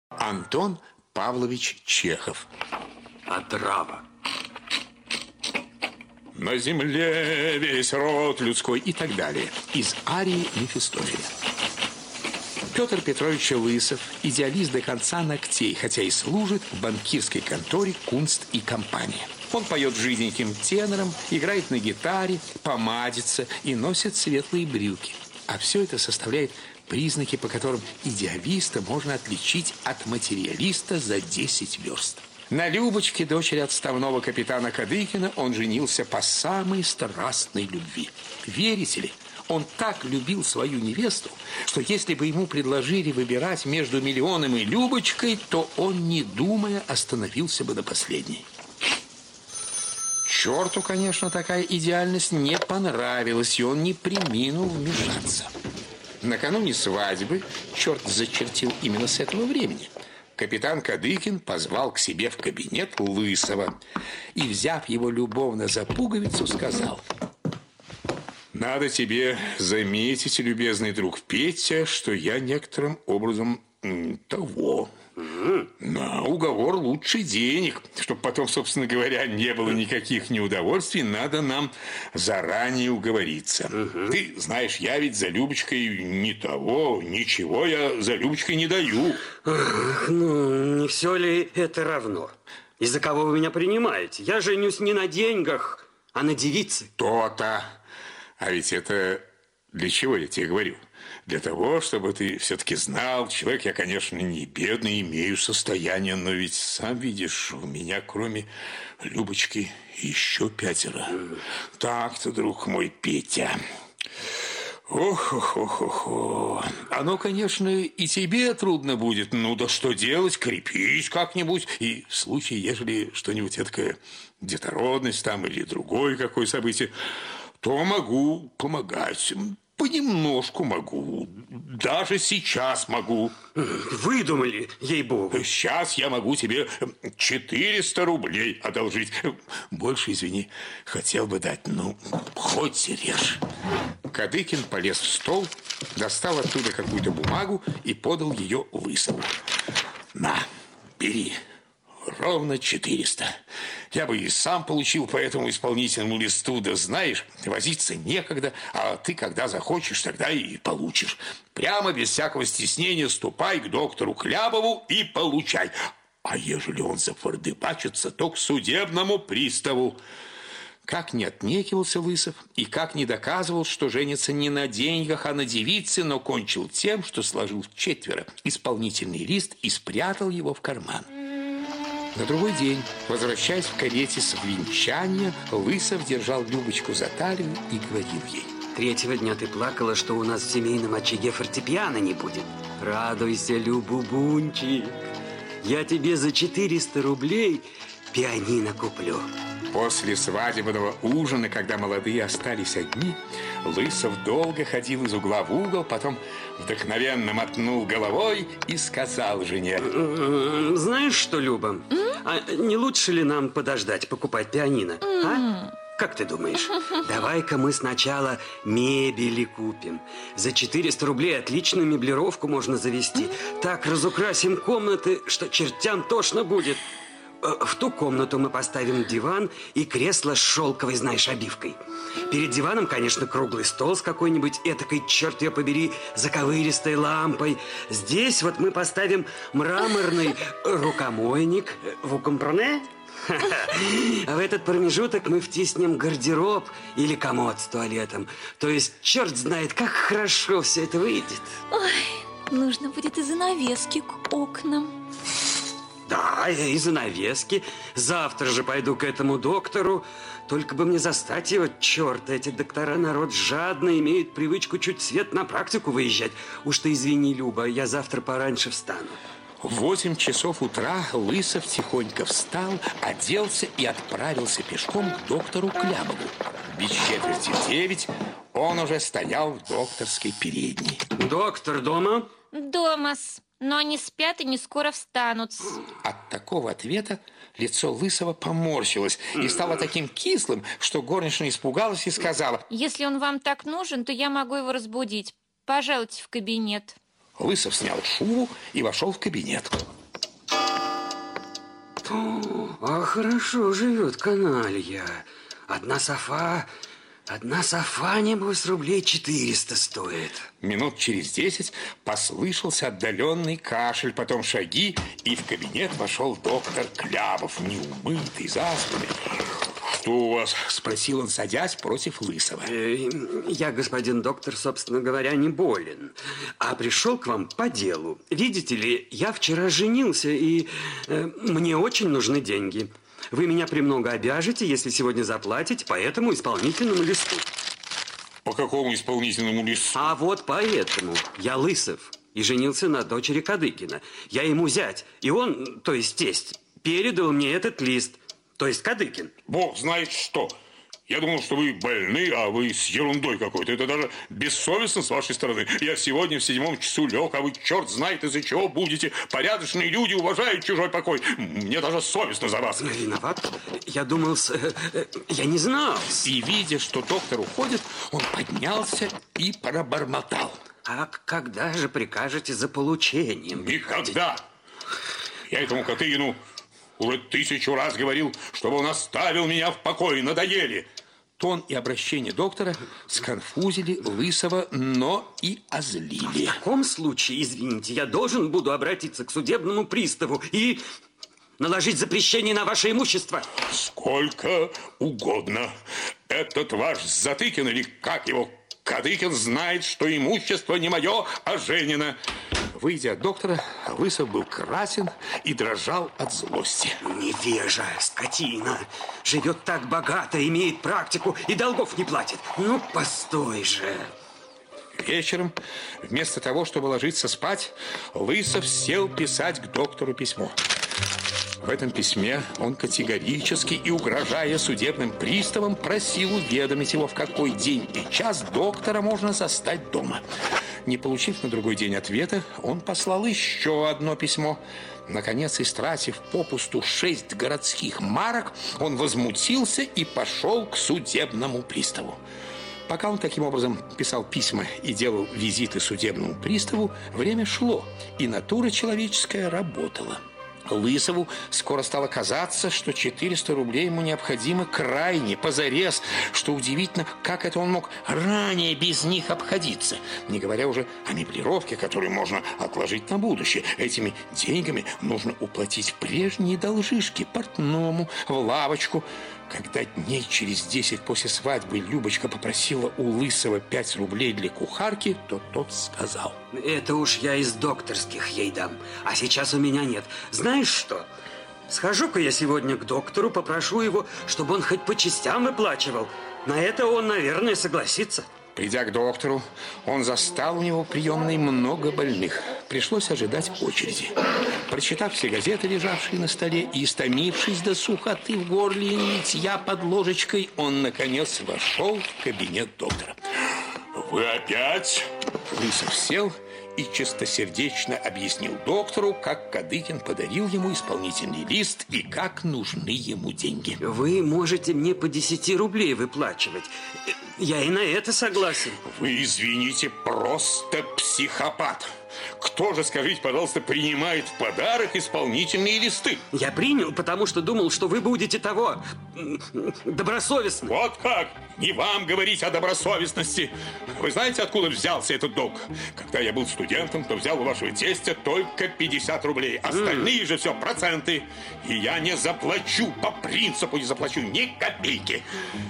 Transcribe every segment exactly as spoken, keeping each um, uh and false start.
Антон Павлович Чехов. Отрава. На земле весь род людской и так далее. Из арии Мефистофеля. Петр Петрович Лысов, идеалист до конца ногтей, хотя и служит в банкирской конторе «Кунст и компания». Он поет жиденьким тенором, играет на гитаре, помадится и носит светлые брюки. А все это составляет признаки, по которым идеалиста можно отличить от материалиста за десять верст. На Любочке, дочери отставного капитана Кадыкина, он женился по самой страстной любви. Верите ли, он так любил свою невесту, что если бы ему предложили выбирать между миллионом и Любочкой, то он, не думая, остановился бы на последней. Черту, конечно, такая идеальность не понравилась, и он не преминул вмешаться. Накануне свадьбы, черт зачертил именно с этого времени, капитан Кадыкин позвал к себе в кабинет Лысова и, взяв его любовно за пуговицу, сказал: «Надо тебе заметить, любезный друг Петя, что я некоторым образом того. На уговор лучше денег, чтобы потом, собственно говоря, не было никаких неудовольствий, надо нам заранее уговориться. Угу. Ты знаешь, я ведь за Любочкой не того, ничего я за Любочкой не даю». Ну, не все ли это равно? Из-за кого вы меня принимаете? Я женюсь не на деньгах, а на девице. То-то. А ведь это для чего я тебе говорю? Для того, чтобы ты все-таки знал, человек я, конечно, не бедный, имею состояние, но ведь сам видишь, у меня кроме Любочки еще пятеро. Так-то, друг мой Петя. Ох-ох-ох-ох. Оно, конечно, и тебе трудно будет. Ну да что делать, крепись как-нибудь. И в случае, ежели что-нибудь эдакое, детородность там или другое какое событие, то могу помогать. Понемножку могу. Даже сейчас могу. Выдумали, ей-богу. Сейчас я могу тебе четыреста рублей одолжить. Больше, извини, хотел бы дать, ну, хоть режь. Кадыкин полез в стол, достал оттуда какую-то бумагу и подал ее Лысову. На, бери. Ровно четыреста. Я бы и сам получил по этому исполнительному листу, да знаешь, возиться некогда, а ты, когда захочешь, тогда и получишь. Прямо без всякого стеснения ступай к доктору Клябову и получай. А ежели он зафордыбачится, то к судебному приставу. Как не отнекивался Лысов и как не доказывал, что женится не на деньгах, а на девице, но кончил тем, что сложил в четверо исполнительный лист и спрятал его в карман. На другой день, возвращаясь в карете с венчания, Лысов держал Любочку за талию и говорил ей: «Третьего дня ты плакала, что у нас в семейном очаге фортепиано не будет. Радуйся, Любубунчик, я тебе за четыреста рублей пианино куплю». После свадебного ужина, когда молодые остались одни, Лысов долго ходил из угла в угол, потом вдохновенно мотнул головой и сказал жене: «Знаешь что, Люба, а не лучше ли нам подождать покупать пианино, а? Как ты думаешь? Давай-ка мы сначала мебели купим. За четыреста рублей отличную меблировку можно завести. Так разукрасим комнаты, что чертям тошно будет. В ту комнату мы поставим диван и кресло с шелковой, знаешь, обивкой. Перед диваном, конечно, круглый стол с какой-нибудь этакой, черт ее побери, заковыристой лампой. Здесь вот мы поставим мраморный рукомойник. Vous comprenez? А в этот промежуток мы втиснем гардероб или комод с туалетом. То есть, черт знает, как хорошо все это выйдет. Ой, нужно будет и занавески к окнам. Да, и занавески. Завтра же пойду к этому доктору. Только бы мне застать его, черт, эти доктора народ жадно, имеют привычку чуть свет на практику выезжать. Уж ты извини, Люба, я завтра пораньше встану. В восемь часов утра Лысов тихонько встал, оделся и отправился пешком к доктору Клябову. Без четверти в девять он уже стоял в докторской передней. Доктор дома? Дома-с. Но они спят и не скоро встанут. От такого ответа лицо Лысова поморщилось и стало таким кислым, что горничная испугалась и сказала: «Если он вам так нужен, то я могу его разбудить. Пожалуйте в кабинет». Лысов снял шубу и вошел в кабинет. А хорошо живет каналья. Одна софа, одна софа, небось, рублей четыреста стоит. Минут через десять послышался отдаленный кашель, потом шаги, и в кабинет вошел доктор Клябов, неумытый, заспанный. «Что у вас?» – спросил он, садясь против Лысого. Э, я, господин доктор, собственно говоря, не болен, а пришел к вам по делу. Видите ли, я вчера женился, и э, мне очень нужны деньги. Вы меня премного обяжете, если сегодня заплатите по этому исполнительному листу. По какому исполнительному листу? А вот поэтому. Я Лысов и женился на дочери Кадыкина. Я ему зять, и он, то есть тесть, передал мне этот лист. То есть Кадыкин. Бог знает что. Я думал, что вы больны, а вы с ерундой какой-то. Это даже бессовестно с вашей стороны. Я сегодня в седьмом часу лег, а вы черт знает из-за чего будете. Порядочные люди уважают чужой покой. Мне даже совестно за вас. Виноват. Я думал, с... я не знал. И видя, что доктор уходит, он поднялся и пробормотал. А когда же прикажете за получением? Никогда. Я этому Катыгину уже тысячу раз говорил, чтобы он оставил меня в покое, надоели. Тон и обращение доктора сконфузили Лысого, но и озлили. В таком случае, извините, я должен буду обратиться к судебному приставу и наложить запрещение на ваше имущество. Сколько угодно. Этот ваш Затыкин, или как его, Кадыкин, знает, что имущество не мое, а Женина. Выйдя от доктора, Лысов был красен и дрожал от злости. Невежа, скотина. Живет так богато, имеет практику и долгов не платит. Ну, постой же. Вечером, вместо того, чтобы ложиться спать, Лысов сел писать к доктору письмо. В этом письме он категорически и угрожая судебным приставам просил уведомить его, в какой день и час доктора можно застать дома. Не получив на другой день ответа, он послал еще одно письмо. Наконец, истратив попусту шесть городских марок, он возмутился и пошел к судебному приставу. Пока он таким образом писал письма и делал визиты судебному приставу, время шло, и натура человеческая работала. Лысову скоро стало казаться, что четыреста рублей ему необходимо крайне, позарез. Что удивительно, как это он мог ранее без них обходиться. Не говоря уже о меблировке, которую можно отложить на будущее. Этими деньгами нужно уплатить прежние должишки портному, в лавочку. Когда дней через десять после свадьбы Любочка попросила у Лысого пять рублей для кухарки, то тот сказал: это уж я из докторских ей дам, а сейчас у меня нет. Знаешь что? Схожу-ка я сегодня к доктору, попрошу его, чтобы он хоть по частям выплачивал. На это он, наверное, согласится. Придя к доктору, он застал у него в приемной много больных. Пришлось ожидать очереди. Прочитав все газеты, лежавшие на столе, и истомившись до сухоты в горле и нытья под ложечкой, он, наконец, вошел в кабинет доктора. «Вы опять?» Лысов сел и чистосердечно объяснил доктору, как Кадыкин подарил ему исполнительный лист и как нужны ему деньги. Вы можете мне по десяти рублей выплачивать. Я и на это согласен. Вы, извините, просто психопат. Кто же, скажите, пожалуйста, принимает в подарок исполнительные листы? Я принял, потому что думал, что вы будете того добросовестны. Вот как? Не вам говорить о добросовестности. Вы знаете, откуда взялся этот долг? Когда я был студентом, то взял у вашего тестя только пятьдесят рублей. Остальные mm. же все проценты. И я не заплачу, по принципу не заплачу ни копейки.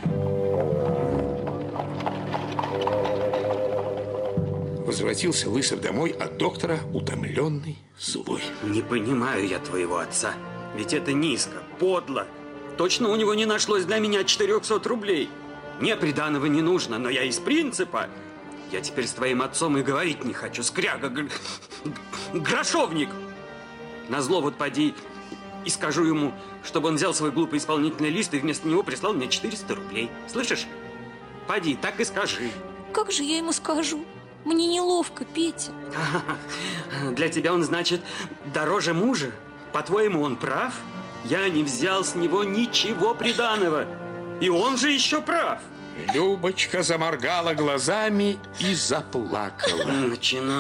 Возвратился Лысов домой от доктора, утомленный, злой. Не понимаю я твоего отца. Ведь это низко, подло. Точно у него не нашлось для меня четырехсот рублей. Мне приданого не нужно, но я из принципа. Я теперь с твоим отцом и говорить не хочу. Скряга, гр... грошовник. Назло вот поди и скажу ему, чтобы он взял свой глупый исполнительный лист и вместо него прислал мне четыреста рублей. Слышишь? Поди, так и скажи. Как же я ему скажу? Мне неловко, Петя. Для тебя он, значит, дороже мужа? По-твоему, он прав? Я не взял с него ничего приданого. И он же еще прав. Любочка заморгала глазами и заплакала.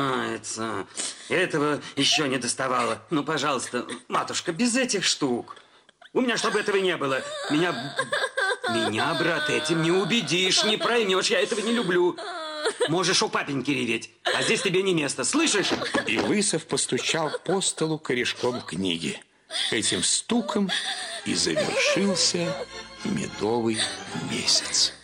Начинается. Этого еще не доставало. Ну, пожалуйста, матушка, без этих штук. У меня, чтобы этого не было. Меня, меня, брат, этим не убедишь, не проймешь. Я этого не люблю. Можешь у папеньки реветь, а здесь тебе не место. Слышишь? И Лысов постучал по столу корешком книги. Этим стуком и завершился медовый месяц.